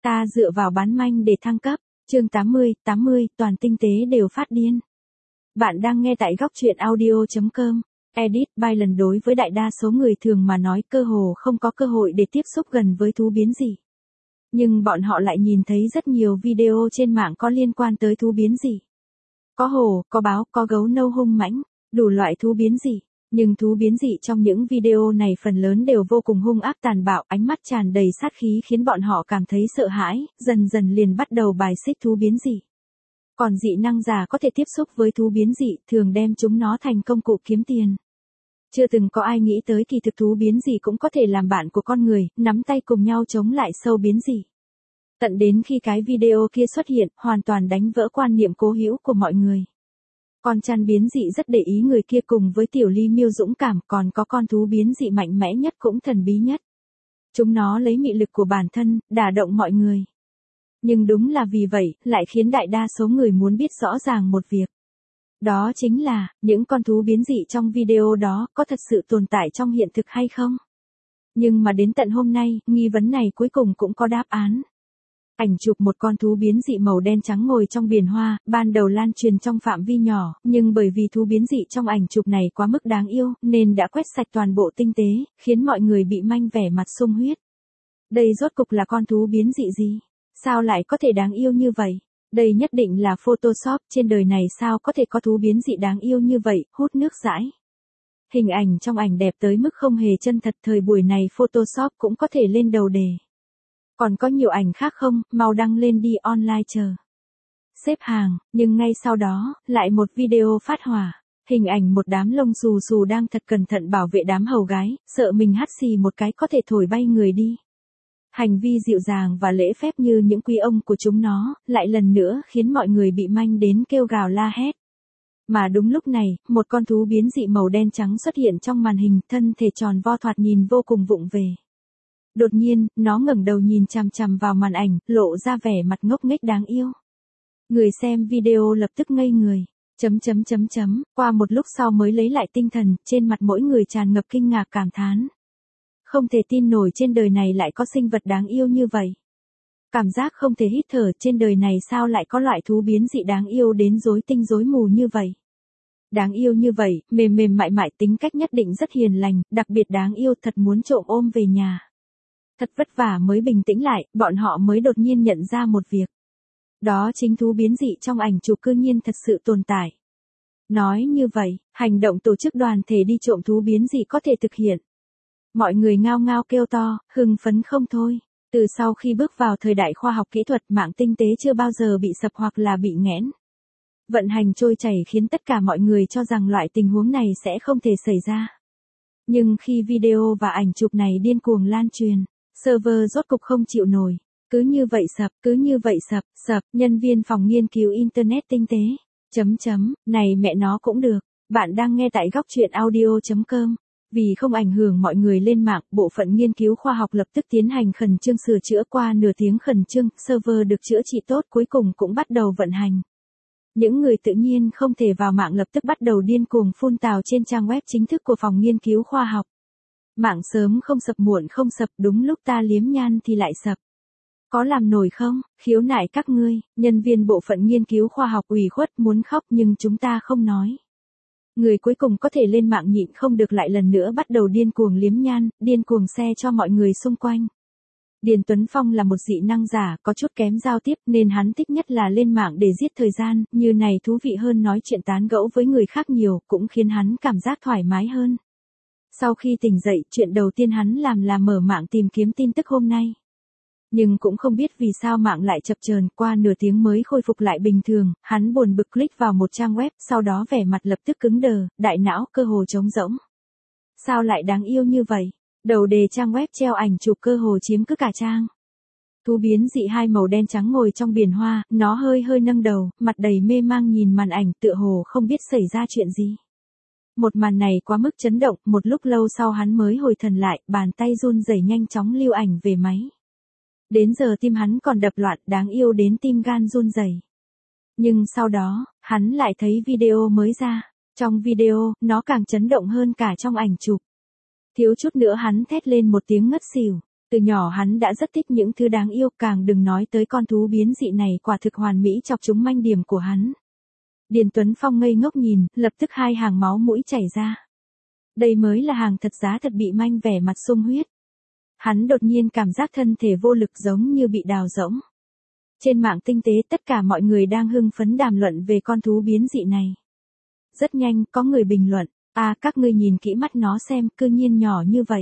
Ta dựa vào bán manh để thăng cấp. Chương 80, toàn tinh tế đều phát điên. Bạn đang nghe tại góc truyện audio.com. Edit by lần đối với đại đa số người thường mà nói cơ hồ không có cơ hội để tiếp xúc gần với thú biến dị. Nhưng bọn họ lại nhìn thấy rất nhiều video trên mạng có liên quan tới thú biến dị. Có hổ, có báo, có gấu nâu hung mãnh, đủ loại thú biến dị. Nhưng thú biến dị trong những video này phần lớn đều vô cùng hung ác tàn bạo, ánh mắt tràn đầy sát khí khiến bọn họ cảm thấy sợ hãi, dần dần liền bắt đầu bài xích thú biến dị. Còn dị năng giả có thể tiếp xúc với thú biến dị thường đem chúng nó thành công cụ kiếm tiền. Chưa từng có ai nghĩ tới kỳ thực thú biến dị cũng có thể làm bạn của con người, nắm tay cùng nhau chống lại sâu biến dị. Tận đến khi cái video kia xuất hiện, hoàn toàn đánh vỡ quan niệm cố hữu của mọi người. Con chăn biến dị rất để ý người kia cùng với tiểu ly miêu dũng cảm, còn có con thú biến dị mạnh mẽ nhất cũng thần bí nhất. Chúng nó lấy mị lực của bản thân, đả động mọi người. Nhưng đúng là vì vậy, lại khiến đại đa số người muốn biết rõ ràng một việc. Đó chính là, những con thú biến dị trong video đó có thật sự tồn tại trong hiện thực hay không? Nhưng mà đến tận hôm nay, nghi vấn này cuối cùng cũng có đáp án. Ảnh chụp một con thú biến dị màu đen trắng ngồi trong biển hoa, ban đầu lan truyền trong phạm vi nhỏ, nhưng bởi vì thú biến dị trong ảnh chụp này quá mức đáng yêu, nên đã quét sạch toàn bộ tinh tế, khiến mọi người bị manh vẻ mặt sung huyết. Đây rốt cục là con thú biến dị gì? Sao lại có thể đáng yêu như vậy? Đây nhất định là Photoshop, trên đời này sao có thể có thú biến dị đáng yêu như vậy, hút nước dãi. Hình ảnh trong ảnh đẹp tới mức không hề chân thật, thời buổi này Photoshop cũng có thể lên đầu đề. Còn có nhiều ảnh khác không, mau đăng lên đi, online chờ. Xếp hàng, nhưng ngay sau đó, lại một video phát hỏa. Hình ảnh một đám lông xù xù đang thật cẩn thận bảo vệ đám hầu gái, sợ mình hắt xì một cái có thể thổi bay người đi. Hành vi dịu dàng và lễ phép như những quý ông của chúng nó, lại lần nữa khiến mọi người bị manh đến kêu gào la hét. Mà đúng lúc này, một con thú biến dị màu đen trắng xuất hiện trong màn hình, thân thể tròn vo thoạt nhìn vô cùng vụng về. Đột nhiên, nó ngẩng đầu nhìn chằm chằm vào màn ảnh, lộ ra vẻ mặt ngốc nghếch đáng yêu. Người xem video lập tức ngây người. Qua một lúc sau mới lấy lại tinh thần, trên mặt mỗi người tràn ngập kinh ngạc cảm thán. Không thể tin nổi trên đời này lại có sinh vật đáng yêu như vậy. Cảm giác không thể hít thở, trên đời này sao lại có loại thú biến dị đáng yêu đến rối tinh rối mù như vậy. Đáng yêu như vậy, mềm mềm mại mại, tính cách nhất định rất hiền lành, đặc biệt đáng yêu, thật muốn trộm ôm về nhà. Thật vất vả mới bình tĩnh lại, bọn họ mới đột nhiên nhận ra một việc. Đó chính thú biến dị trong ảnh chụp cư nhiên thật sự tồn tại. Nói như vậy, hành động tổ chức đoàn thể đi trộm thú biến dị có thể thực hiện. Mọi người ngao ngao kêu to, hưng phấn không thôi. Từ sau khi bước vào thời đại khoa học kỹ thuật, mạng tinh tế chưa bao giờ bị sập hoặc là bị nghẽn. Vận hành trôi chảy khiến tất cả mọi người cho rằng loại tình huống này sẽ không thể xảy ra. Nhưng khi video và ảnh chụp này điên cuồng lan truyền, server rốt cục không chịu nổi. Cứ như vậy sập, nhân viên phòng nghiên cứu Internet tinh tế. Này mẹ nó cũng được. Bạn đang nghe tại góc truyện audio.com. Vì không ảnh hưởng mọi người lên mạng, bộ phận nghiên cứu khoa học lập tức tiến hành khẩn trương sửa chữa. Qua nửa tiếng khẩn trương, server được chữa trị tốt cuối cùng cũng bắt đầu vận hành. Những người tự nhiên không thể vào mạng lập tức bắt đầu điên cuồng phun tào trên trang web chính thức của phòng nghiên cứu khoa học. Mạng sớm không sập muộn không sập, đúng lúc ta liếm nhan thì lại sập. Có làm nổi không, khiếu nại các ngươi, nhân viên bộ phận nghiên cứu khoa học ủy khuất muốn khóc nhưng chúng ta không nói. Người cuối cùng có thể lên mạng nhịn không được lại lần nữa bắt đầu điên cuồng liếm nhan, điên cuồng xe cho mọi người xung quanh. Điền Tuấn Phong là một dị năng giả, có chút kém giao tiếp nên hắn thích nhất là lên mạng để giết thời gian, như này thú vị hơn nói chuyện tán gẫu với người khác nhiều, cũng khiến hắn cảm giác thoải mái hơn. Sau khi tỉnh dậy, chuyện đầu tiên hắn làm là mở mạng tìm kiếm tin tức hôm nay. Nhưng cũng không biết vì sao mạng lại chập chờn, qua nửa tiếng mới khôi phục lại bình thường, hắn buồn bực click vào một trang web, sau đó vẻ mặt lập tức cứng đờ, đại não cơ hồ trống rỗng. Sao lại đáng yêu như vậy? Đầu đề trang web treo ảnh chụp cơ hồ chiếm cứ cả trang. Thú biến dị hai màu đen trắng ngồi trong biển hoa, nó hơi nâng đầu, mặt đầy mê mang nhìn màn ảnh, tựa hồ không biết xảy ra chuyện gì. Một màn này quá mức chấn động, một lúc lâu sau hắn mới hồi thần lại, bàn tay run rẩy nhanh chóng lưu ảnh về máy. Đến giờ tim hắn còn đập loạn, đáng yêu đến tim gan run rẩy. Nhưng sau đó, hắn lại thấy video mới ra. Trong video, nó càng chấn động hơn cả trong ảnh chụp. Thiếu chút nữa hắn thét lên một tiếng ngất xỉu. Từ nhỏ hắn đã rất thích những thứ đáng yêu, càng đừng nói tới con thú biến dị này quả thực hoàn mỹ chọc trúng manh điểm của hắn. Điền Tuấn Phong ngây ngốc nhìn, lập tức hai hàng máu mũi chảy ra. Đây mới là hàng thật giá thật bị manh vẻ mặt sung huyết. Hắn đột nhiên cảm giác thân thể vô lực giống như bị đào rỗng. Trên mạng tinh tế tất cả mọi người đang hưng phấn đàm luận về con thú biến dị này. Rất nhanh có người bình luận, các ngươi nhìn kỹ mắt nó xem, cư nhiên nhỏ như vậy.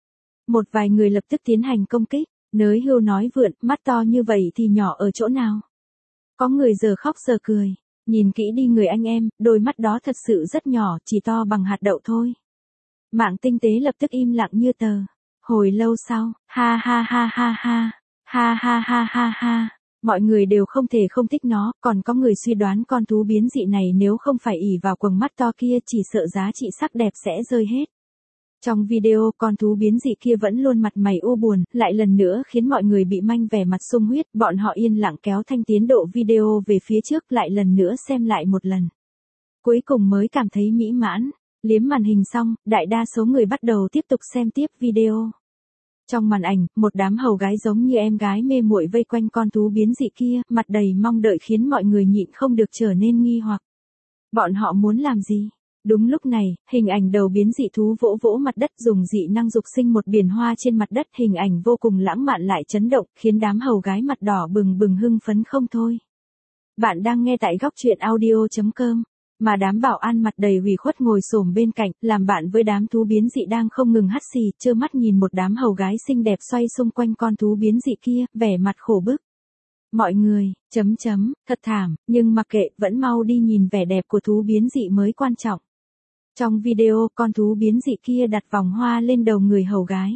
Một vài người lập tức tiến hành công kích, nới hưu nói vượn, mắt to như vậy thì nhỏ ở chỗ nào. Có người giờ khóc giờ cười, nhìn kỹ đi người anh em, đôi mắt đó thật sự rất nhỏ, chỉ to bằng hạt đậu thôi. Mạng tinh tế lập tức im lặng như tờ. Hồi lâu sau, ha ha ha ha ha, ha ha ha ha ha, mọi người đều không thể không thích nó, còn có người suy đoán con thú biến dị này nếu không phải ỷ vào quầng mắt to kia chỉ sợ giá trị sắc đẹp sẽ rơi hết. Trong video, con thú biến dị kia vẫn luôn mặt mày u buồn, lại lần nữa khiến mọi người bị manh vẻ mặt sung huyết, bọn họ yên lặng kéo thanh tiến độ video về phía trước lại lần nữa xem lại một lần. Cuối cùng mới cảm thấy mỹ mãn. Liếm màn hình xong, đại đa số người bắt đầu tiếp tục xem tiếp video. Trong màn ảnh, một đám hầu gái giống như em gái mê muội vây quanh con thú biến dị kia, mặt đầy mong đợi khiến mọi người nhịn không được trở nên nghi hoặc. Bọn họ muốn làm gì? Đúng lúc này, hình ảnh đầu biến dị thú vỗ vỗ mặt đất dùng dị năng dục sinh một biển hoa trên mặt đất, hình ảnh vô cùng lãng mạn lại chấn động, khiến đám hầu gái mặt đỏ bừng bừng hưng phấn không thôi. Bạn đang nghe tại góc truyện audio.com. Mà đám bảo an mặt đầy ủy khuất ngồi xổm bên cạnh, làm bạn với đám thú biến dị đang không ngừng hắt xì, trơ mắt nhìn một đám hầu gái xinh đẹp xoay xung quanh con thú biến dị kia, vẻ mặt khổ bức. Mọi người, thật thảm, nhưng mặc kệ, vẫn mau đi nhìn vẻ đẹp của thú biến dị mới quan trọng. Trong video, con thú biến dị kia đặt vòng hoa lên đầu người hầu gái.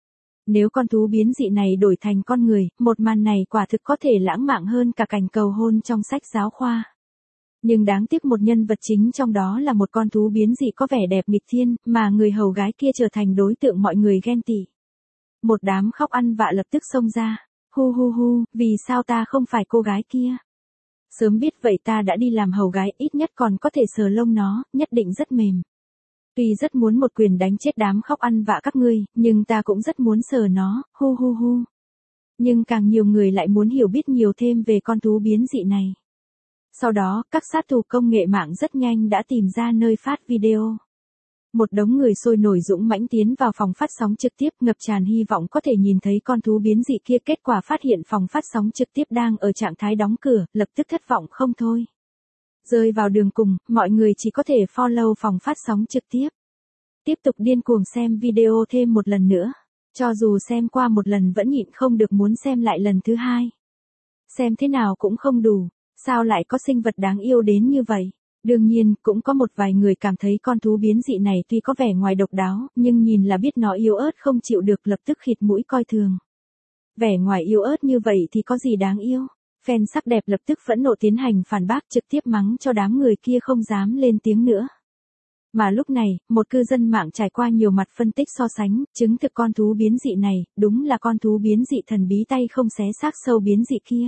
Nếu con thú biến dị này đổi thành con người, một màn này quả thực có thể lãng mạn hơn cả cảnh cầu hôn trong sách giáo khoa. Nhưng đáng tiếc một nhân vật chính trong đó là một con thú biến dị có vẻ đẹp nghịch thiên, mà người hầu gái kia trở thành đối tượng mọi người ghen tị. Một đám khóc ăn vạ lập tức xông ra. Hu hu hu, vì sao ta không phải cô gái kia? Sớm biết vậy ta đã đi làm hầu gái, ít nhất còn có thể sờ lông nó, nhất định rất mềm. Tuy rất muốn một quyền đánh chết đám khóc ăn vạ các ngươi, nhưng ta cũng rất muốn sờ nó, hu hu hu. Nhưng càng nhiều người lại muốn hiểu biết nhiều thêm về con thú biến dị này. Sau đó, các sát thủ công nghệ mạng rất nhanh đã tìm ra nơi phát video. Một đống người sôi nổi dũng mãnh tiến vào phòng phát sóng trực tiếp, ngập tràn hy vọng có thể nhìn thấy con thú biến dị kia. Kết quả phát hiện phòng phát sóng trực tiếp đang ở trạng thái đóng cửa, lập tức thất vọng không thôi. Rơi vào đường cùng, mọi người chỉ có thể follow phòng phát sóng trực tiếp. Tiếp tục điên cuồng xem video thêm một lần nữa. Cho dù xem qua một lần vẫn nhịn không được muốn xem lại lần thứ hai. Xem thế nào cũng không đủ. Sao lại có sinh vật đáng yêu đến như vậy? Đương nhiên, cũng có một vài người cảm thấy con thú biến dị này tuy có vẻ ngoài độc đáo, nhưng nhìn là biết nó yếu ớt không chịu được, lập tức khịt mũi coi thường. Vẻ ngoài yếu ớt như vậy thì có gì đáng yêu? Fan sắc đẹp lập tức phẫn nộ tiến hành phản bác, trực tiếp mắng cho đám người kia không dám lên tiếng nữa. Mà lúc này, một cư dân mạng trải qua nhiều mặt phân tích so sánh, chứng thực con thú biến dị này, đúng là con thú biến dị thần bí tay không xé xác sâu biến dị kia.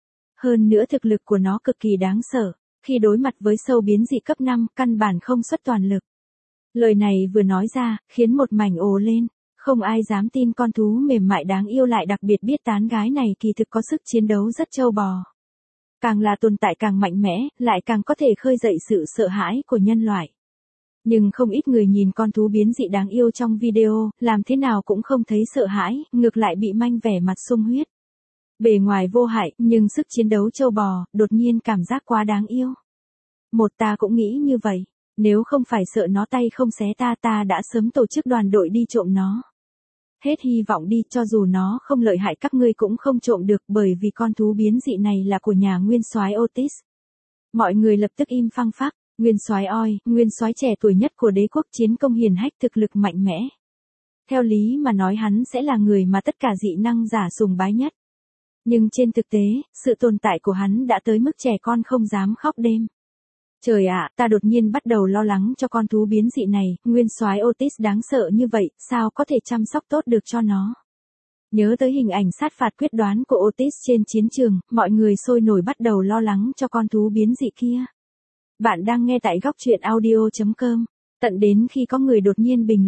Hơn nữa thực lực của nó cực kỳ đáng sợ, khi đối mặt với sâu biến dị cấp 5, căn bản không xuất toàn lực. Lời này vừa nói ra, khiến một mảnh ồ lên, không ai dám tin con thú mềm mại đáng yêu lại đặc biệt biết tán gái này kỳ thực có sức chiến đấu rất trâu bò. Càng là tồn tại càng mạnh mẽ, lại càng có thể khơi dậy sự sợ hãi của nhân loại. Nhưng không ít người nhìn con thú biến dị đáng yêu trong video, làm thế nào cũng không thấy sợ hãi, ngược lại bị manh vẻ mặt sung huyết. Bề ngoài vô hại, nhưng sức chiến đấu trâu bò, đột nhiên cảm giác quá đáng yêu. Ta cũng nghĩ như vậy, nếu không phải sợ nó tay không xé ta đã sớm tổ chức đoàn đội đi trộm nó. Hết hy vọng đi, cho dù nó không lợi hại các ngươi cũng không trộm được, bởi vì con thú biến dị này là của nhà nguyên soái Otis. Mọi người lập tức im phăng phắc. Nguyên soái Oi, nguyên soái trẻ tuổi nhất của đế quốc, chiến công hiển hách, thực lực mạnh mẽ. Theo lý mà nói hắn sẽ là người mà tất cả dị năng giả sùng bái nhất. Nhưng trên thực tế, sự tồn tại của hắn đã tới mức trẻ con không dám khóc đêm. Trời ạ, ta đột nhiên bắt đầu lo lắng cho con thú biến dị này, nguyên soái Otis đáng sợ như vậy, sao có thể chăm sóc tốt được cho nó. Nhớ tới hình ảnh sát phạt quyết đoán của Otis trên chiến trường, mọi người sôi nổi bắt đầu lo lắng cho con thú biến dị kia. Bạn đang nghe tại góc truyện audio.com, tận đến khi có người đột nhiên bình luận,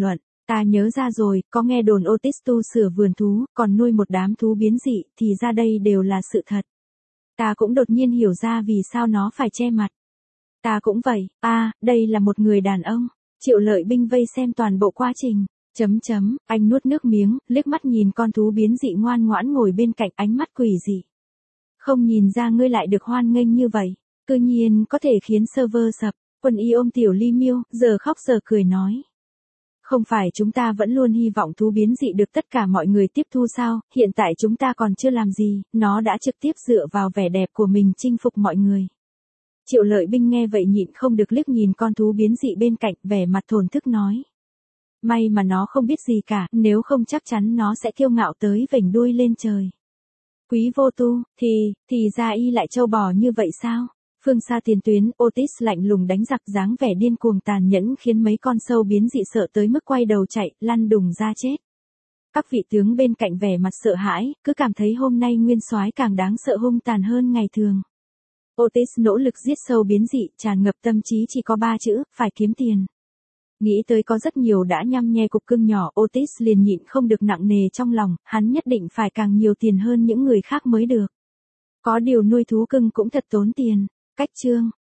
Ta nhớ ra rồi, có nghe đồn Otis tu sửa vườn thú, còn nuôi một đám thú biến dị, thì ra đây đều là sự thật. Ta cũng đột nhiên hiểu ra vì sao nó phải che mặt. Ta cũng vậy, đây là một người đàn ông. Triệu Lợi Binh vây xem toàn bộ quá trình. Anh nuốt nước miếng, liếc mắt nhìn con thú biến dị ngoan ngoãn ngồi bên cạnh, ánh mắt quỷ dị. Không nhìn ra ngươi lại được hoan nghênh như vậy, cư nhiên có thể khiến server sập. Quân Y ôm Tiểu Ly Miêu, giờ khóc giờ cười nói. Không phải chúng ta vẫn luôn hy vọng thú biến dị được tất cả mọi người tiếp thu sao, hiện tại chúng ta còn chưa làm gì, nó đã trực tiếp dựa vào vẻ đẹp của mình chinh phục mọi người. Triệu Lợi Binh nghe vậy nhịn không được liếc nhìn con thú biến dị bên cạnh, vẻ mặt thổn thức nói. May mà nó không biết gì cả, nếu không chắc chắn nó sẽ kiêu ngạo tới vểnh đuôi lên trời. Quý vô tu, thì ra y lại trâu bò như vậy sao? Phương xa tiền tuyến, Otis lạnh lùng đánh giặc, dáng vẻ điên cuồng tàn nhẫn khiến mấy con sâu biến dị sợ tới mức quay đầu chạy, lăn đùng ra chết. Các vị tướng bên cạnh vẻ mặt sợ hãi, cứ cảm thấy hôm nay nguyên soái càng đáng sợ hung tàn hơn ngày thường. Otis nỗ lực giết sâu biến dị, tràn ngập tâm trí chỉ có 3 chữ, phải kiếm tiền. Nghĩ tới có rất nhiều đã nhăm nhe cục cưng nhỏ, Otis liền nhịn không được nặng nề trong lòng, hắn nhất định phải càng nhiều tiền hơn những người khác mới được. Có điều nuôi thú cưng cũng thật tốn tiền. Cách chương